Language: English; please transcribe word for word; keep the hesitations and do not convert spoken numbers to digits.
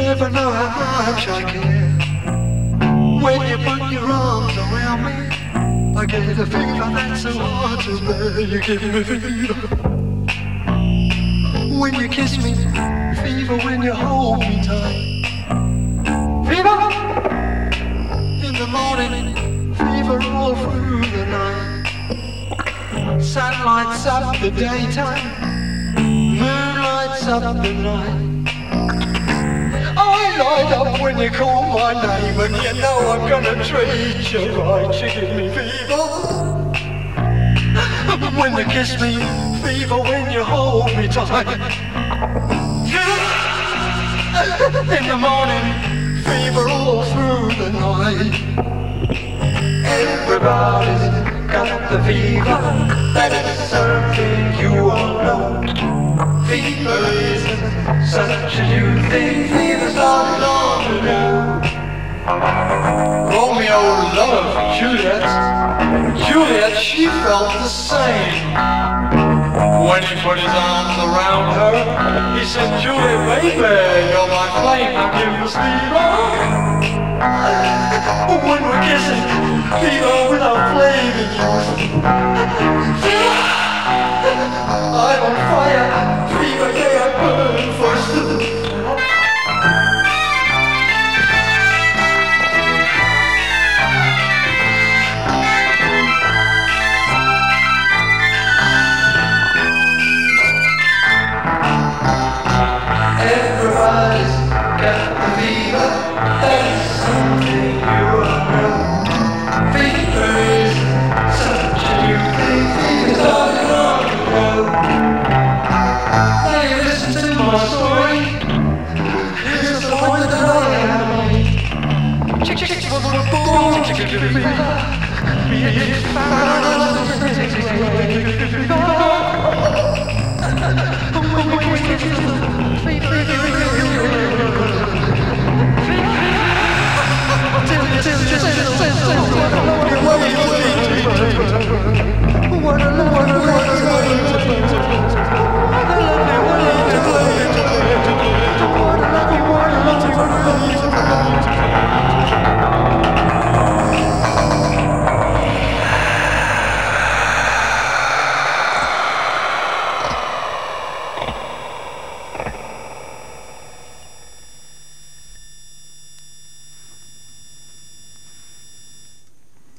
never know how much I care. When you put your arms around me, I get a fever that's so hard to bear. You give me fever when you kiss me, fever when you hold me tight. Fever in the morning, fever all through the night. Sun lights up the daytime, moon lights up the night. I light up when you call my name, and you know I'm gonna treat you right. You give me fever when you kiss me, fever when you hold me tight. In the morning, fever all through the night. Everybody's got the fever, that is something you all know. Fever isn't such a new thing, fever started long ago. Romeo loved Juliet, Juliet, she felt the same. When he put his arms around her, he said, Juliet, baby, you're my flame, I'll give you fever. When we're kissing, fever without flaming you. I'm on fire, fever, yeah, I burn first. Everybody's got the fever, that's something you all know. Fever is such a new thing, fever's all long ago. Now you listen to my story, here's the point that I have made. Chick chicks were born to give you fever, be it found. Fever, fever, fever.